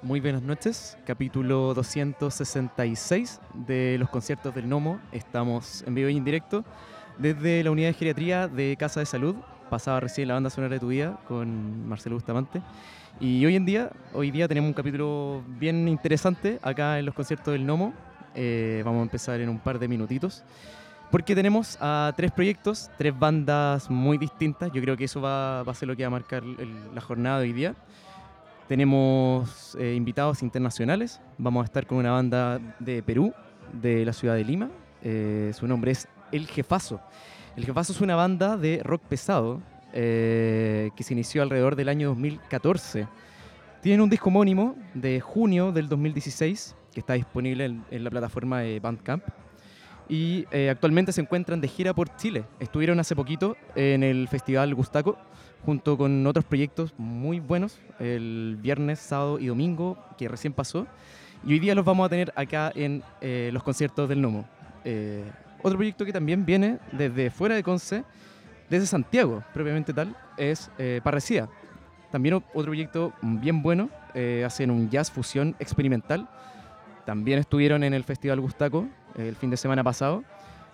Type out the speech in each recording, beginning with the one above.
Muy buenas noches, capítulo 266 de los conciertos del Nomo. Estamos en vivo y en directo desde la unidad de geriatría de Casa de Salud. Pasaba recién la banda sonora de tu vida con Marcelo Bustamante. Y hoy día tenemos un capítulo bien interesante acá en los conciertos del Nomo. Vamos a empezar en un par de minutitos. Porque tenemos a tres proyectos, tres bandas muy distintas. Yo creo que eso va a ser lo que va a marcar la jornada de hoy día. Tenemos invitados internacionales. Vamos a estar con una banda de Perú, de la ciudad de Lima. Su nombre es El Jefazo. El Jefazo es una banda de rock pesado que se inició alrededor del año 2014. Tienen un disco homónimo de junio del 2016 que está disponible en la plataforma de Bandcamp. Y actualmente se encuentran de gira por Chile. Estuvieron hace poquito en el Festival Gustaco junto con otros proyectos muy buenos el viernes, sábado y domingo que recién pasó. Y hoy día los vamos a tener acá en los conciertos del Nomo. Otro proyecto que también viene desde fuera de Conce, desde Santiago propiamente tal, es Parresía. También otro proyecto bien bueno, hacen un jazz fusión experimental. También estuvieron en el Festival Gustaco el fin de semana pasado.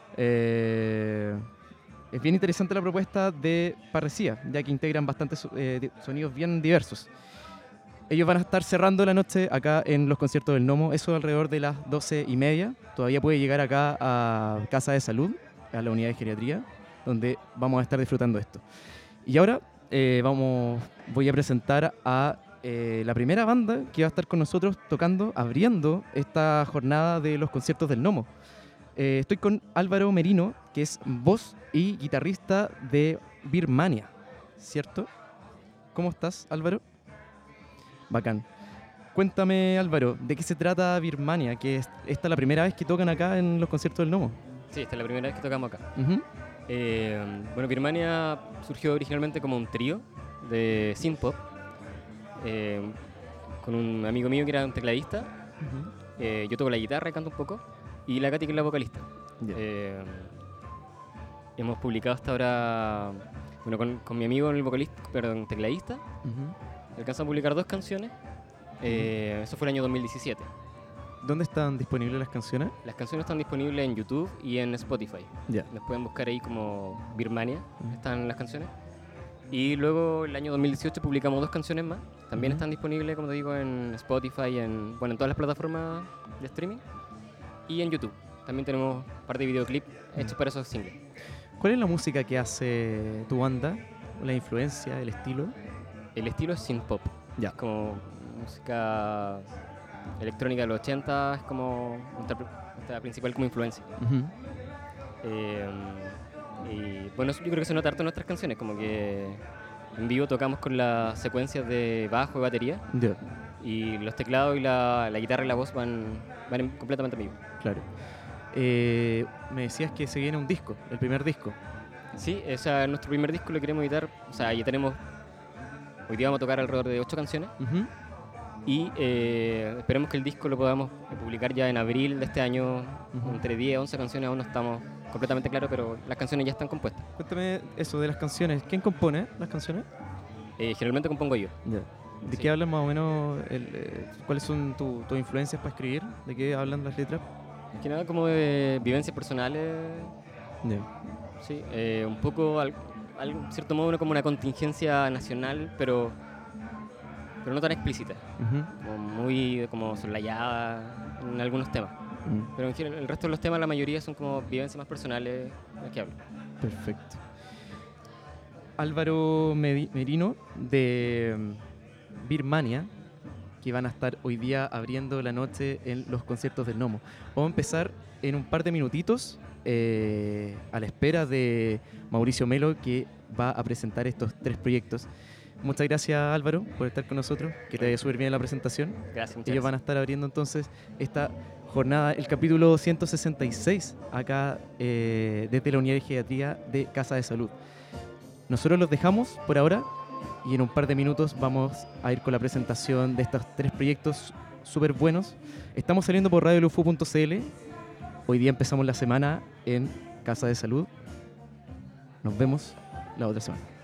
Es bien interesante la propuesta de Parresía, ya que integran bastantes sonidos bien diversos. Ellos van a estar cerrando la noche acá en los conciertos del Nomo, eso alrededor de las 12:30. Todavía puede llegar acá a Casa de Salud, a la unidad de geriatría, donde vamos a estar disfrutando esto. Y ahora voy a presentar a la primera banda que va a estar con nosotros tocando, abriendo esta jornada de los conciertos del Nomo. Estoy con Álvaro Merino, que es voz y guitarrista de Birmania, ¿cierto? ¿Cómo estás, Álvaro? Bacán. Cuéntame, Álvaro, ¿de qué se trata Birmania? Que esta es la primera vez que tocan acá en los conciertos del Nomo. Sí, esta es la primera vez que tocamos acá. Uh-huh. Bueno, Birmania surgió originalmente como un trío de synth-pop con un amigo mío que era un tecladista. Uh-huh. Yo toco la guitarra y canto un poco. Y la Katy, que es la vocalista. Yeah. Hemos publicado hasta ahora, bueno, con mi amigo el tecladista, Uh-huh. alcanzamos a publicar 2 canciones. Eso fue el año 2017. ¿Dónde están disponibles las canciones? Las canciones están disponibles en YouTube y en Spotify. Yeah. Las pueden buscar ahí como Birmania, están las canciones. Y luego el año 2018 publicamos 2 canciones más. También están disponibles, como te digo, en Spotify, en todas las plataformas de streaming. Y en YouTube. También tenemos un par de videoclips hechos para esos singles. ¿Cuál es la música que hace tu banda? ¿La influencia, el estilo? El estilo es synth-pop. Ya. Es como música electrónica de los 80, es como nuestra principal como influencia. Uh-huh. Y bueno, yo creo que se nota harto en nuestras canciones, como que en vivo tocamos con las secuencias de bajo y batería. Yeah. Y los teclados y la guitarra y la voz van completamente en vivo. Claro. Me decías que se viene un disco, el primer disco. Sí, nuestro primer disco lo queremos editar. O sea, ya tenemos. Hoy día vamos a tocar alrededor de 8 canciones. Uh-huh. Y esperemos que el disco lo podamos publicar ya en abril de este año. Uh-huh. Entre 10 y 11 canciones, aún no estamos completamente claros, pero las canciones ya están compuestas. Cuéntame eso de las canciones. ¿Quién compone las canciones? Generalmente compongo yo. Yeah. ¿De Sí. qué hablan más o menos? ¿Cuáles son tus influencias para escribir? ¿De qué hablan las letras? En general, como de vivencias personales. Yeah. Sí, un poco, en cierto modo, como una contingencia nacional, pero no tan explícita. Uh-huh. Como muy soslayada en algunos temas. Uh-huh. Pero en general, el resto de los temas, la mayoría son como vivencias más personales de las que hablo. Perfecto. Álvaro Merino de Birmania, que van a estar hoy día abriendo la noche en los conciertos del Nomo. Vamos a empezar en un par de minutitos a la espera de Mauricio Melo, que va a presentar estos 3 proyectos. Muchas gracias, Álvaro, por estar con nosotros, que te vaya súper bien la presentación. Gracias, muchas Ellos van a gracias. estar abriendo entonces esta jornada, el capítulo 166, acá desde la unidad de geriatría de Casa de Salud. Nosotros los dejamos por ahora y en un par de minutos vamos a ir con la presentación de estos 3 proyectos súper buenos. Estamos saliendo por radiolufu.cl. Hoy día empezamos la semana en Casa de Salud. Nos vemos la otra semana.